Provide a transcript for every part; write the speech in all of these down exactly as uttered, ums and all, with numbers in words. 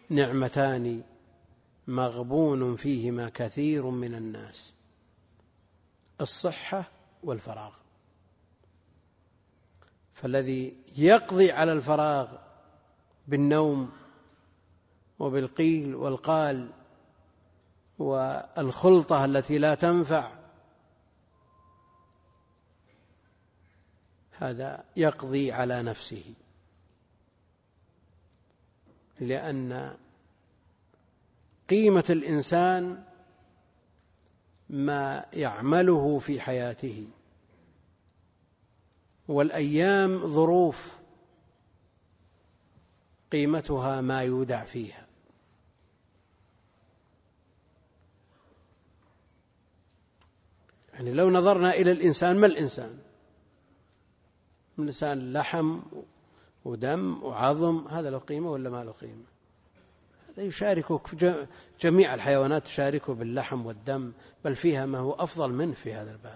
نعمتان مغبون فيهما كثير من الناس: الصحة والفراغ. فالذي يقضي على الفراغ بالنوم وبالقيل والقال والخلطة التي لا تنفع، هذا يقضي على نفسه، لأن قيمة الإنسان ما يعمله في حياته، والأيام ظروف، قيمتها ما يودع فيها. يعني لو نظرنا إلى الإنسان، ما الإنسان؟ الإنسان لحم ودم وعظم، هذا له قيمة ولا ما له قيمة؟ هذا يشاركك، جميع الحيوانات تشاركه باللحم والدم، بل فيها ما هو أفضل منه في هذا الباب.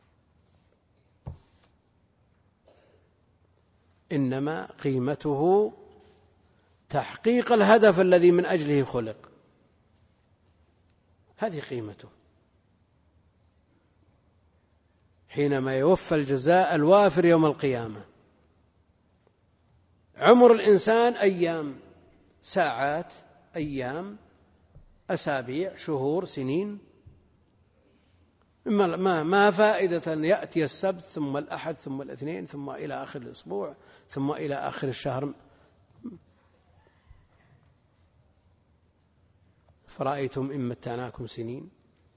إنما قيمته تحقيق الهدف الذي من أجله خلق، هذه قيمته، حينما يوفى الجزاء الوافر يوم القيامة. عمر الإنسان أيام، ساعات، أيام، أسابيع، شهور، سنين. ما ما فائدة أن يأتي السبت ثم الأحد ثم الاثنين ثم إلى آخر الأسبوع ثم إلى آخر الشهر؟ فرأيتم إن متعناكم سنين،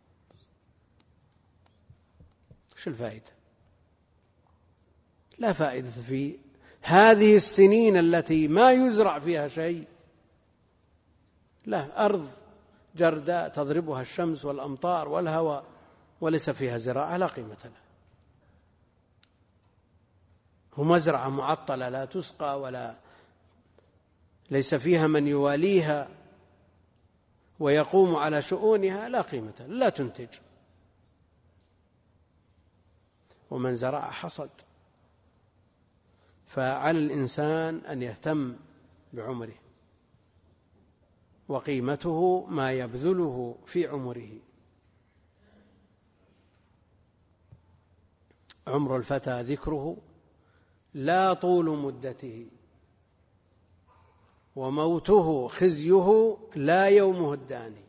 شو الفائدة؟ لا فائدة في هذه السنين التي ما يزرع فيها شيء، لا، أرض جرداء تضربها الشمس والأمطار والهواء وليس فيها زراعة، لا قيمة لها. ومزرعة معطلة لا تسقى ولا ليس فيها من يواليها ويقوم على شؤونها، لا قيمة لها، لا تنتج. ومن زرع حصد. فعلى الإنسان أن يهتم بعمره، وقيمته ما يبذله في عمره. عمر الفتى ذكره لا طول مدته، وموته خزيه لا يومه الداني.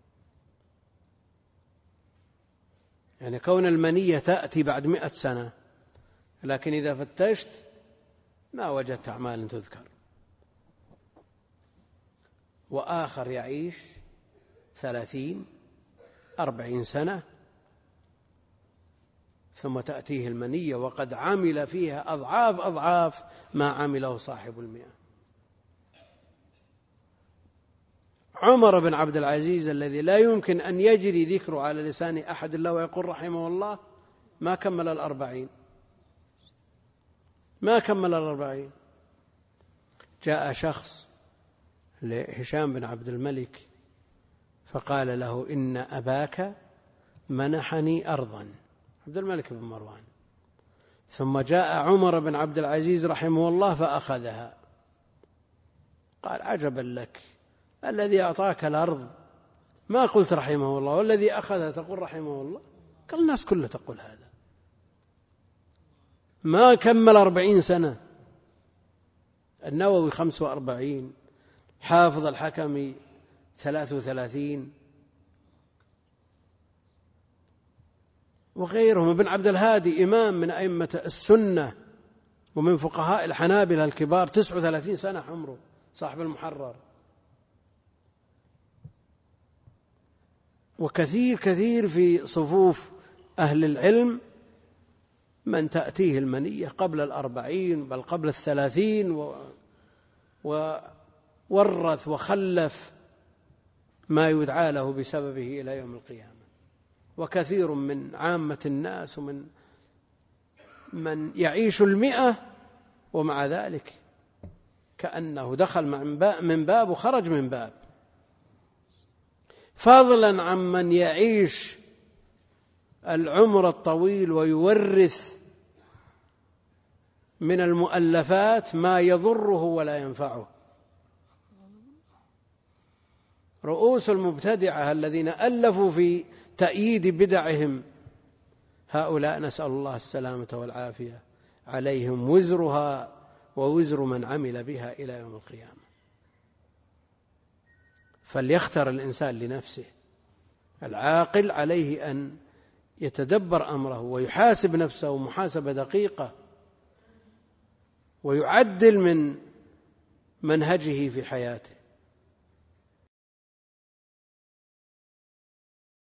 يعني كون المنية تأتي بعد مئة سنة، لكن إذا فتشت ما وجدت أعمال تذكر. وآخر يعيش ثلاثين أربعين سنة ثم تأتيه المنية وقد عمل فيها أضعاف أضعاف ما عمله صاحب المئة. عمر بن عبد العزيز الذي لا يمكن أن يجري ذكره على لسان أحد إلا ويقول رحمه الله، ما كمل الأربعين، ما كمل الأربعين. جاء شخص لهشام بن عبد الملك فقال له: إن أباك منحني أرضا، عبد الملك بن مروان. ثم جاء عمر بن عبد العزيز رحمه الله فأخذها. قال: عجبا لك، الذي أعطاك الأرض ما قلت رحمه الله، والذي أخذها تقول رحمه الله. قال: الناس كلها تقول هذا. ما كمل أربعين سنة. النووي خمس وأربعين، حافظ الحكمي ثلاث وثلاثين، وغيرهم. ابن عبد الهادي إمام من أئمة السنة ومن فقهاء الحنابلة الكبار، تسع وثلاثين سنة عمره، صاحب المحرر. وكثير كثير في صفوف أهل العلم من تأتيه المنية قبل الأربعين بل قبل الثلاثين، وورث وخلف ما يدعى له بسببه إلى يوم القيامة. وكثير من عامة الناس ومن من يعيش المئة ومع ذلك كأنه دخل من باب وخرج من باب، فضلا عن من يعيش العمر الطويل ويورث من المؤلفات ما يضره ولا ينفعه. رؤوس المبتدعة الذين ألفوا في تأييد بدعهم، هؤلاء نسأل الله السلامة والعافية، عليهم وزرها ووزر من عمل بها إلى يوم القيامة. فليختر الإنسان لنفسه. العاقل عليه أن يتدبر أمره ويحاسب نفسه محاسبة دقيقة، ويعدل من منهجه في حياته.